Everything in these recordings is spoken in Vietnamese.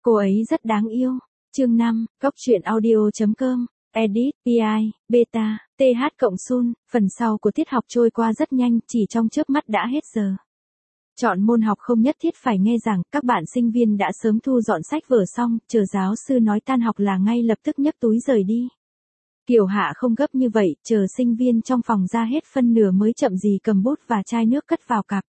Cô ấy rất đáng yêu. Chương 5, Góc truyện audio.com, Edit, PI, Beta, TH cộng Sun, phần sau của tiết học trôi qua rất nhanh, chỉ trong chớp mắt đã hết giờ. Chọn môn học không nhất thiết phải nghe giảng, các bạn sinh viên đã sớm thu dọn sách vở xong, chờ giáo sư nói tan học là ngay lập tức nhấc túi rời đi. Kiều Hạ không gấp như vậy, chờ sinh viên trong phòng ra hết phân nửa mới chậm gì cầm bút và chai nước cất vào cặp.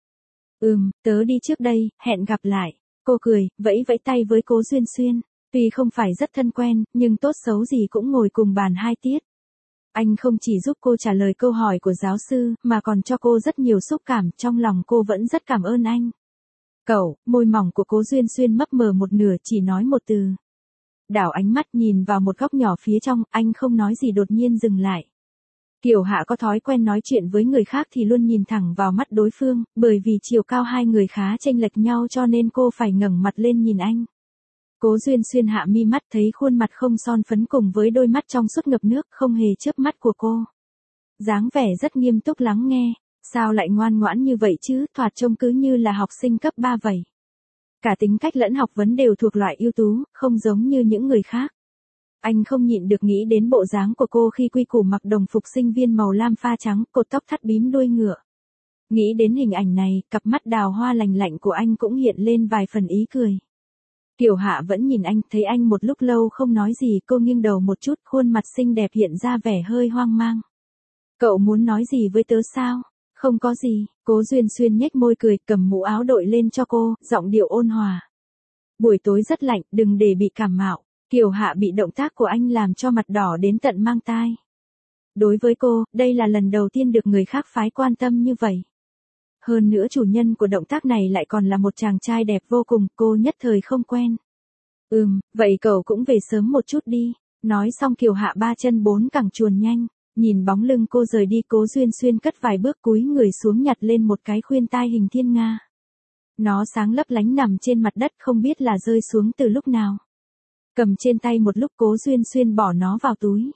Tớ đi trước đây, hẹn gặp lại. Cô cười, vẫy vẫy tay với Cố Duyên Xuyên. Tuy không phải rất thân quen, nhưng tốt xấu gì cũng ngồi cùng bàn 2 tiết. Anh không chỉ giúp cô trả lời câu hỏi của giáo sư, mà còn cho cô rất nhiều xúc cảm, trong lòng cô vẫn rất cảm ơn anh. Cậu, môi mỏng của Cố Duyên Xuyên mấp mờ một nửa, chỉ nói một từ. Đảo ánh mắt nhìn vào một góc nhỏ phía trong, anh không nói gì đột nhiên dừng lại. Kiều Hạ có thói quen nói chuyện với người khác thì luôn nhìn thẳng vào mắt đối phương, bởi vì chiều cao hai người khá chênh lệch nhau cho nên cô phải ngẩng mặt lên nhìn anh. Cố Duyên Xuyên hạ mi mắt thấy khuôn mặt không son phấn cùng với đôi mắt trong suốt ngập nước không hề chớp mắt của cô. Dáng vẻ rất nghiêm túc lắng nghe, sao lại ngoan ngoãn như vậy chứ, thoạt trông cứ như là học sinh cấp 3 vậy. Cả tính cách lẫn học vấn đều thuộc loại ưu tú, không giống như những người khác. Anh không nhịn được nghĩ đến bộ dáng của cô khi quy củ mặc đồng phục sinh viên màu lam pha trắng, cột tóc thắt bím đuôi ngựa. Nghĩ đến hình ảnh này, cặp mắt đào hoa lành lạnh của anh cũng hiện lên vài phần ý cười. Kiều Hạ vẫn nhìn anh, thấy anh một lúc lâu không nói gì, cô nghiêng đầu một chút, khuôn mặt xinh đẹp hiện ra vẻ hơi hoang mang. Cậu muốn nói gì với tớ sao? Không có gì, Cố Duyên Xuyên nhếch môi cười, cầm mũ áo đội lên cho cô, giọng điệu ôn hòa. Buổi tối rất lạnh, đừng để bị cảm mạo. Kiều Hạ bị động tác của anh làm cho mặt đỏ đến tận mang tai. Đối với cô, đây là lần đầu tiên được người khác phái quan tâm như vậy. Hơn nữa chủ nhân của động tác này lại còn là một chàng trai đẹp vô cùng, cô nhất thời không quen. Vậy cậu cũng về sớm một chút đi. Nói xong Kiều Hạ 3 chân 4 cẳng chuồn nhanh, nhìn bóng lưng cô rời đi, Cố Duyên Xuyên cất vài bước cúi người xuống nhặt lên một cái khuyên tai hình thiên nga. Nó sáng lấp lánh nằm trên mặt đất không biết là rơi xuống từ lúc nào. Cầm trên tay một lúc Cố Duyên Xuyên bỏ nó vào túi.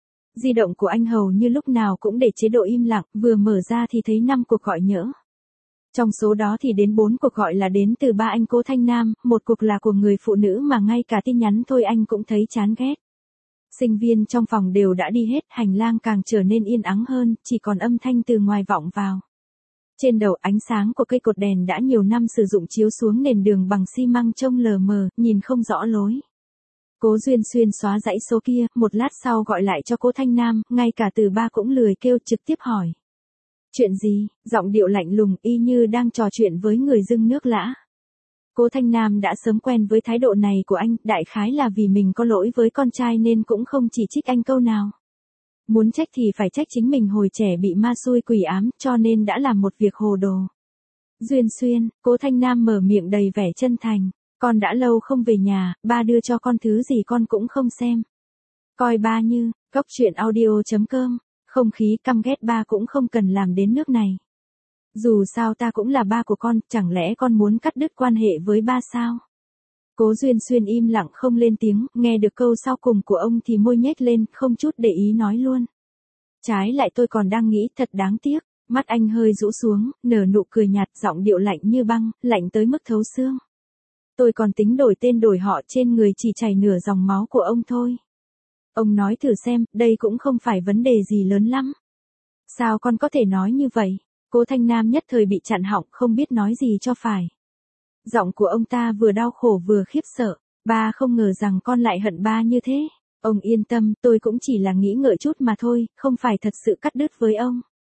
Di động của anh hầu như lúc nào cũng để chế độ im lặng, vừa mở ra thì thấy 5 cuộc gọi nhỡ. Trong số đó thì đến 4 cuộc gọi là đến từ ba anh Cố Thanh Nam, một cuộc là của người phụ nữ mà ngay cả tin nhắn thôi anh cũng thấy chán ghét. Sinh viên trong phòng đều đã đi hết, hành lang càng trở nên yên ắng hơn, chỉ còn âm thanh từ ngoài vọng vào. Trên đầu ánh sáng của cây cột đèn đã nhiều năm sử dụng chiếu xuống nền đường bằng xi măng trông lờ mờ, nhìn không rõ lối. Cố Duyên Xuyên xóa dãy số kia, một lát sau gọi lại cho Cố Thanh Nam, ngay cả từ ba cũng lười kêu, trực tiếp hỏi. Chuyện gì? Giọng điệu lạnh lùng y như đang trò chuyện với người dưng nước lã. Cố Thanh Nam đã sớm quen với thái độ này của anh, đại khái là vì mình có lỗi với con trai nên cũng không chỉ trích anh câu nào. Muốn trách thì phải trách chính mình hồi trẻ bị ma xui quỷ ám, cho nên đã làm một việc hồ đồ. Duyên Xuyên, Cố Thanh Nam mở miệng đầy vẻ chân thành. Con đã lâu không về nhà, ba đưa cho con thứ gì con cũng không xem. Coi ba như, Góc truyện audio.com, không khí căm ghét ba cũng không cần làm đến nước này. Dù sao ta cũng là ba của con, chẳng lẽ con muốn cắt đứt quan hệ với ba sao? Cố Duyên Xuyên im lặng không lên tiếng, nghe được câu sau cùng của ông thì môi nhếch lên, không chút để ý nói luôn. Trái lại tôi còn đang nghĩ thật đáng tiếc, mắt anh hơi rũ xuống, nở nụ cười nhạt, giọng điệu lạnh như băng, lạnh tới mức thấu xương. Tôi còn tính đổi tên đổi họ, trên người chỉ chảy nửa dòng máu của ông thôi. Ông nói thử xem, đây cũng không phải vấn đề gì lớn lắm. Sao con có thể nói như vậy? Cố Thanh Nam nhất thời bị chặn họng, không biết nói gì cho phải. Giọng của ông ta vừa đau khổ vừa khiếp sợ. Ba không ngờ rằng con lại hận ba như thế. Ông yên tâm, tôi cũng chỉ là nghĩ ngợi chút mà thôi, không phải thật sự cắt đứt với ông.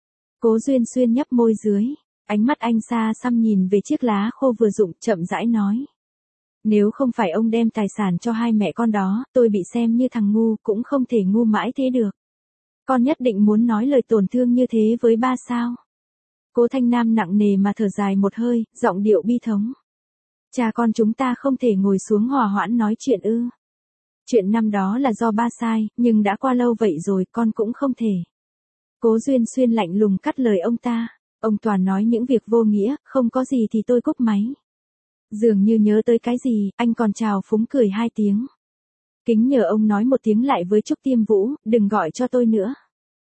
Cố Duyên Xuyên nhấp môi dưới. Ánh mắt anh xa xăm nhìn về chiếc lá khô vừa rụng, chậm rãi nói. Nếu không phải ông đem tài sản cho hai mẹ con đó, tôi bị xem như thằng ngu, cũng không thể ngu mãi thế được. Con nhất định muốn nói lời tổn thương như thế với ba sao? Cố Thanh Nam nặng nề mà thở dài một hơi, giọng điệu bi thống. Cha con chúng ta không thể ngồi xuống hòa hoãn nói chuyện ư? Chuyện năm đó là do ba sai, nhưng đã qua lâu vậy rồi, con cũng không thể. Cố Duyên Xuyên lạnh lùng cắt lời ông ta. Ông toàn nói những việc vô nghĩa, không có gì thì tôi cúp máy. Dường như nhớ tới cái gì, anh còn chào phúng cười 2 tiếng. Kính nhờ ông nói một tiếng lại với Trúc Tiêm Vũ, đừng gọi cho tôi nữa.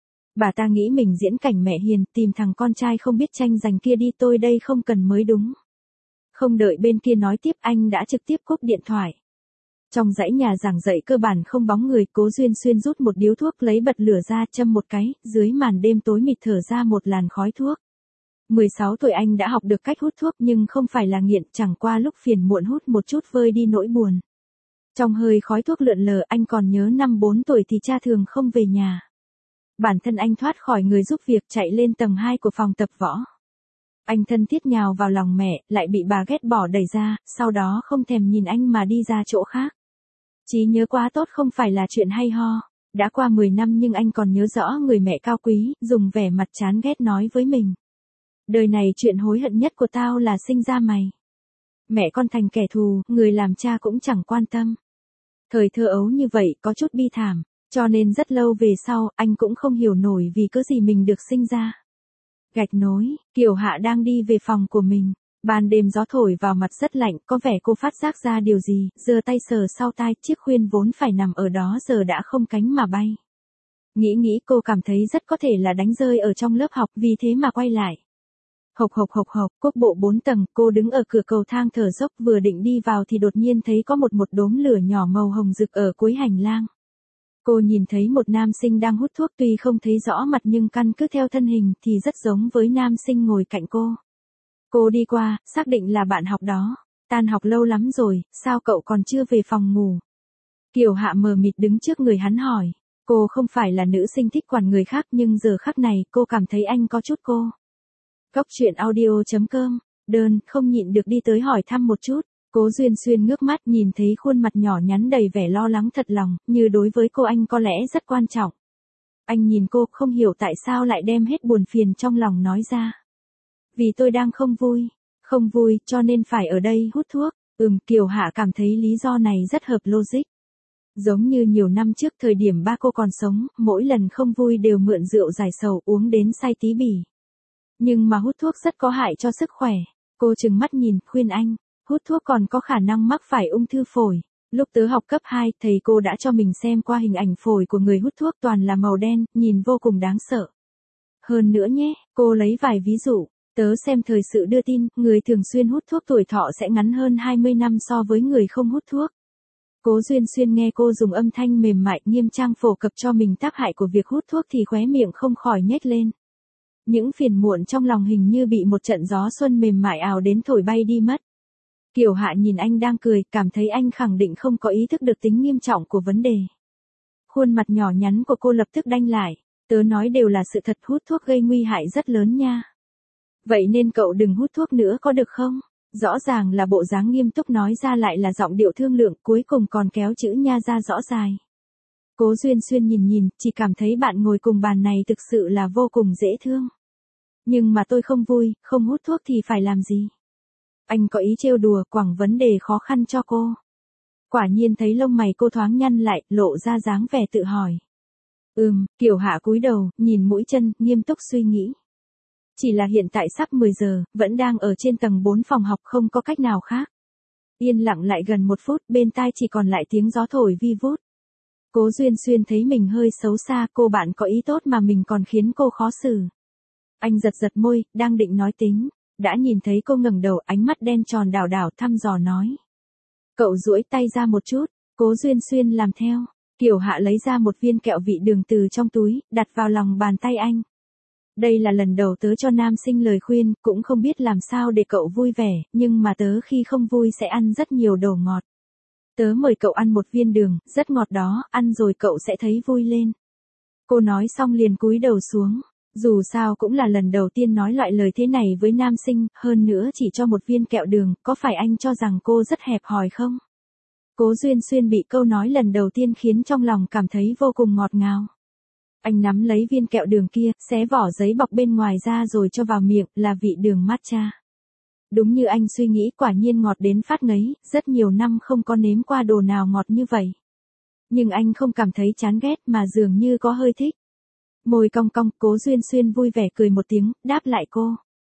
Bà ta nghĩ mình diễn cảnh mẹ hiền, tìm thằng con trai không biết tranh giành kia đi, tôi đây không cần mới đúng. Không đợi bên kia nói tiếp, anh đã trực tiếp cúp điện thoại. Trong dãy nhà giảng dạy cơ bản không bóng người, Cố Duyên Xuyên rút một điếu thuốc lấy bật lửa ra châm một cái, dưới màn đêm tối mịt thở ra một làn khói thuốc. 16 tuổi anh đã học được cách hút thuốc nhưng không phải là nghiện, chẳng qua lúc phiền muộn hút một chút vơi đi nỗi buồn. Trong hơi khói thuốc lượn lờ anh còn nhớ năm 4 tuổi thì cha thường không về nhà. Bản thân anh thoát khỏi người giúp việc chạy lên tầng 2 của phòng tập võ. Anh thân thiết nhào vào lòng mẹ, lại bị bà ghét bỏ đẩy ra, sau đó không thèm nhìn anh mà đi ra chỗ khác. Trí nhớ quá tốt không phải là chuyện hay ho. Đã qua 10 năm nhưng anh còn nhớ rõ người mẹ cao quý, dùng vẻ mặt chán ghét nói với mình. Đời này chuyện hối hận nhất của tao là sinh ra mày. Mẹ con thành kẻ thù, người làm cha cũng chẳng quan tâm. Thời thơ ấu như vậy có chút bi thảm, cho nên rất lâu về sau, anh cũng không hiểu nổi vì cớ gì mình được sinh ra. Gạch nối, Kiều Hạ đang đi về phòng của mình. Ban đêm gió thổi vào mặt rất lạnh, có vẻ cô phát giác ra điều gì, giơ tay sờ sau tai, chiếc khuyên vốn phải nằm ở đó giờ đã không cánh mà bay. Nghĩ cô cảm thấy rất có thể là đánh rơi ở trong lớp học, vì thế mà quay lại. Hộc, quốc bộ 4 tầng, cô đứng ở cửa cầu thang thở dốc, vừa định đi vào thì đột nhiên thấy có một đốm lửa nhỏ màu hồng rực ở cuối hành lang. Cô nhìn thấy một nam sinh đang hút thuốc, tuy không thấy rõ mặt nhưng căn cứ theo thân hình thì rất giống với nam sinh ngồi cạnh cô. Cô đi qua, xác định là bạn học đó. Tan học lâu lắm rồi, sao cậu còn chưa về phòng ngủ? Kiều Hạ mờ mịt đứng trước người hắn hỏi. Cô không phải là nữ sinh thích quản người khác nhưng giờ khắc này cô cảm thấy anh có chút cô. Cóc truyện audio.com, đơn, không nhịn được đi tới hỏi thăm một chút. Cố Duyên Xuyên ngước mắt nhìn thấy khuôn mặt nhỏ nhắn đầy vẻ lo lắng thật lòng, như đối với cô anh có lẽ rất quan trọng. Anh nhìn cô, không hiểu tại sao lại đem hết buồn phiền trong lòng nói ra. Vì tôi đang không vui, cho nên phải ở đây hút thuốc. Kiều Hạ cảm thấy lý do này rất hợp logic. Giống như nhiều năm trước thời điểm ba cô còn sống, mỗi lần không vui đều mượn rượu giải sầu uống đến say tí bỉ. Nhưng mà hút thuốc rất có hại cho sức khỏe. Cô trừng mắt nhìn, khuyên anh, hút thuốc còn có khả năng mắc phải ung thư phổi. Lúc tớ học cấp 2, thầy cô đã cho mình xem qua hình ảnh phổi của người hút thuốc toàn là màu đen, nhìn vô cùng đáng sợ. Hơn nữa nhé, cô lấy vài ví dụ. Tớ xem thời sự đưa tin, người thường xuyên hút thuốc tuổi thọ sẽ ngắn hơn 20 năm so với người không hút thuốc. Cố Duyên Xuyên nghe cô dùng âm thanh mềm mại nghiêm trang phổ cập cho mình tác hại của việc hút thuốc thì khóe miệng không khỏi nhếch lên. Những phiền muộn trong lòng hình như bị một trận gió xuân mềm mại ào đến thổi bay đi mất. Kiều Hạ nhìn anh đang cười, cảm thấy anh khẳng định không có ý thức được tính nghiêm trọng của vấn đề. Khuôn mặt nhỏ nhắn của cô lập tức đanh lại, tớ nói đều là sự thật, hút thuốc gây nguy hại rất lớn nha. Vậy nên cậu đừng hút thuốc nữa có được không? Rõ ràng là bộ dáng nghiêm túc nói ra lại là giọng điệu thương lượng, cuối cùng còn kéo chữ nha ra rõ dài. Cố Duyên Xuyên nhìn, chỉ cảm thấy bạn ngồi cùng bàn này thực sự là vô cùng dễ thương. Nhưng mà tôi không vui, không hút thuốc thì phải làm gì? Anh có ý trêu đùa, quẳng vấn đề khó khăn cho cô. Quả nhiên thấy lông mày cô thoáng nhăn lại, lộ ra dáng vẻ tự hỏi. Kiều Hạ cúi đầu, nhìn mũi chân, nghiêm túc suy nghĩ. Chỉ là hiện tại sắp 10 giờ, vẫn đang ở trên tầng 4 phòng học, không có cách nào khác. Yên lặng lại gần 1 phút, bên tai chỉ còn lại tiếng gió thổi vi vút. Cố Duyên Xuyên thấy mình hơi xấu xa, cô bạn có ý tốt mà mình còn khiến cô khó xử. Anh giật môi, đang định nói tính, đã nhìn thấy cô ngẩng đầu, ánh mắt đen tròn đảo thăm dò nói. Cậu duỗi tay ra một chút, Cố Duyên Xuyên làm theo. Kiều Hạ lấy ra một viên kẹo vị đường từ trong túi, đặt vào lòng bàn tay anh. Đây là lần đầu tớ cho nam sinh lời khuyên, cũng không biết làm sao để cậu vui vẻ, nhưng mà tớ khi không vui sẽ ăn rất nhiều đồ ngọt. Tớ mời cậu ăn một viên đường, rất ngọt đó, ăn rồi cậu sẽ thấy vui lên. Cô nói xong liền cúi đầu xuống. Dù sao cũng là lần đầu tiên nói loại lời thế này với nam sinh, hơn nữa chỉ cho một viên kẹo đường, có phải anh cho rằng cô rất hẹp hòi không? Cố Duyên Xuyên bị câu nói lần đầu tiên khiến trong lòng cảm thấy vô cùng ngọt ngào. Anh nắm lấy viên kẹo đường kia, xé vỏ giấy bọc bên ngoài ra rồi cho vào miệng, là vị đường matcha. Đúng như anh suy nghĩ, quả nhiên ngọt đến phát ngấy, rất nhiều năm không có nếm qua đồ nào ngọt như vậy. Nhưng anh không cảm thấy chán ghét mà dường như có hơi thích. Môi cong cong, Cố Duyên Xuyên vui vẻ cười một tiếng, đáp lại cô.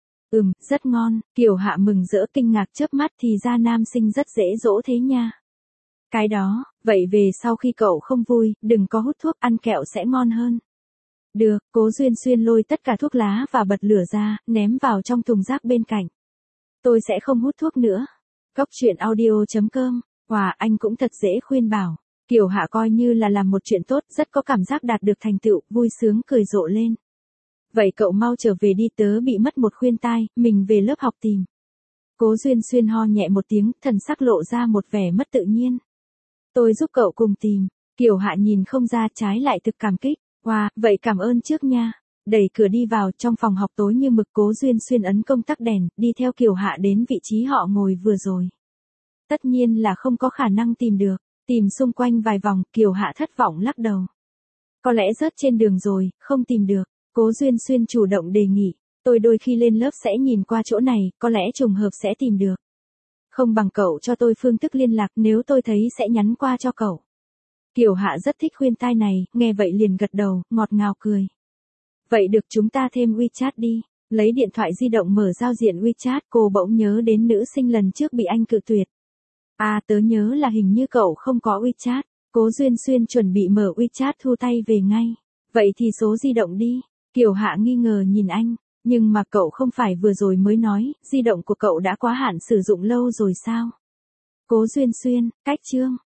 Rất ngon. Kiều Hạ mừng rỡ kinh ngạc chớp mắt, thì ra nam sinh rất dễ dỗ thế nha. Cái đó, vậy về sau khi cậu không vui, đừng có hút thuốc, ăn kẹo sẽ ngon hơn. Được, Cố Duyên Xuyên lôi tất cả thuốc lá và bật lửa ra, ném vào trong thùng rác bên cạnh. Tôi sẽ không hút thuốc nữa. Cóc truyện audio.com Wow, anh cũng thật dễ khuyên bảo. Kiều Hạ coi như là làm một chuyện tốt, rất có cảm giác đạt được thành tựu, vui sướng cười rộ lên. Vậy cậu mau trở về đi, tớ bị mất một khuyên tai, mình về lớp học tìm. Cố Duyên Xuyên ho nhẹ một tiếng, thần sắc lộ ra một vẻ mất tự nhiên. Tôi giúp cậu cùng tìm. Kiều Hạ nhìn không ra, trái lại thực cảm kích. Wow, vậy cảm ơn trước nha. Đẩy cửa đi vào, trong phòng học tối như mực. Cố Duyên Xuyên ấn công tắc đèn, đi theo Kiều Hạ đến vị trí họ ngồi vừa rồi. Tất nhiên là không có khả năng tìm được. Tìm xung quanh vài vòng, Kiều Hạ thất vọng lắc đầu. Có lẽ rớt trên đường rồi, không tìm được. Cố Duyên Xuyên chủ động đề nghị. Tôi đôi khi lên lớp sẽ nhìn qua chỗ này, có lẽ trùng hợp sẽ tìm được. Không bằng cậu cho tôi phương thức liên lạc, nếu tôi thấy sẽ nhắn qua cho cậu. Kiều Hạ rất thích khuyên tai này, nghe vậy liền gật đầu, ngọt ngào cười. Vậy được, chúng ta thêm WeChat đi. Lấy điện thoại di động mở giao diện WeChat, cô bỗng nhớ đến nữ sinh lần trước bị anh cự tuyệt. À, tớ nhớ là hình như cậu không có WeChat. Cố Duyên Xuyên chuẩn bị mở WeChat thu tay về ngay. Vậy thì số di động đi. Kiều Hạ nghi ngờ nhìn anh. Nhưng mà cậu không phải vừa rồi mới nói, di động của cậu đã quá hạn sử dụng lâu rồi sao? Cố Duyên Xuyên, cách chương.